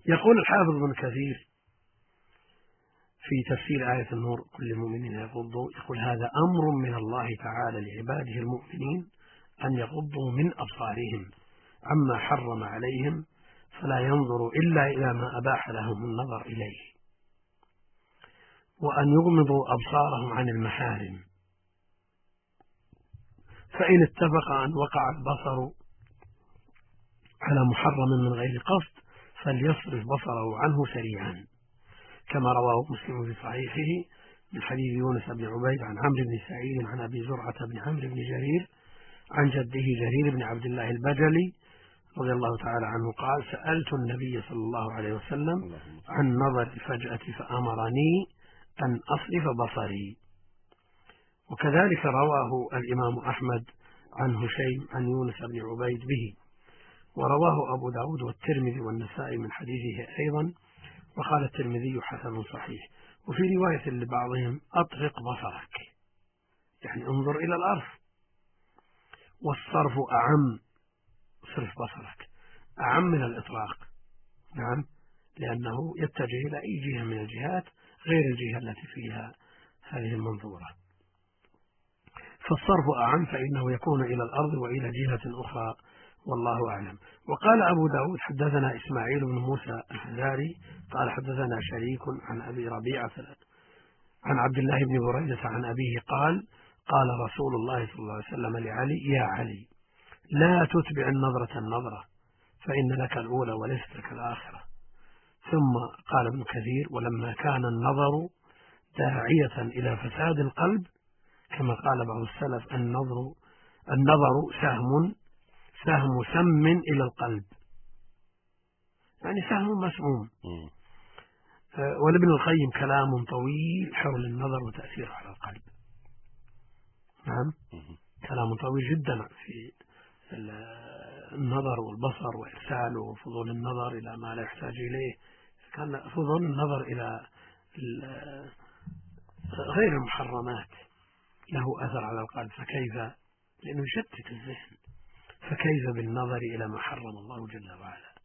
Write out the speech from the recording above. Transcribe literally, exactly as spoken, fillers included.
يقول الحافظ ابن كثير في تفسير آية النور كل المؤمنين يغضوا، يقول هذا أمر من الله تعالى لعباده المؤمنين أن يغضوا من أبصارهم عما حرم عليهم، فلا ينظروا إلا إلى ما أباح لهم النظر إليه، وأن يغمضوا أبصارهم عن المحارم، فإن اتفق أن وقع البصر على محرم من غير قصد فليصرف بصره عنه سريعا، كما رواه مسلم في صحيحه من حديث يونس بن عبيد عن عمرو بن سعيد عن أبي زرعة بن عمرو بن جرير عن جده جرير بن عبد الله البجلي رضي الله تعالى عنه قال: سألت النبي صلى الله عليه وسلم عن نظر الفجأة فأمرني أن أصرف بصري. وكذلك رواه الإمام أحمد عن هشيم عن يونس بن عبيد به، ورواه أبو داود والترمذي والنسائي من حديثه أيضا، وقال الترمذي حسن صحيح. وفي رواية لبعضهم: أطرق بصرك، يعني انظر إلى الأرض، والصرف أعم، صرف بصرك أعم من الإطلاق، نعم، لأنه يتجه إلى أي جهة من الجهات غير الجهة التي فيها هذه المنظورة، فالصرف أعم، فإنه يكون إلى الأرض وإلى جهة أخرى، والله أعلم. وقال أبو داود: حدثنا إسماعيل بن موسى الحزاري قال حدثنا شريك عن أبي ربيعة عن عبد الله بن بريدة عن أبيه قال: قال رسول الله صلى الله عليه وسلم لعلي: يا علي، لا تتبع النظرة النظرة، فإن لك الأولى وليست لك الآخرة. ثم قال ابن كثير: ولما كان النظر داعية إلى فساد القلب، كما قال بعض السلف: النظر النظر سهم سهم سم إلى القلب، يعني سهم مسموم. ولابن القيم كلام طويل حول النظر وتأثيره على القلب، نعم، كلام طويل جدا في النظر والبصر وإرساله وفضول النظر إلى ما لا يحتاج إليه. كان فضول النظر إلى غير المحرمات له أثر على القلب، فكيف، لأنه يشتت الذهن، فكيف بالنظر إلى ما حرم الله جل وعلا.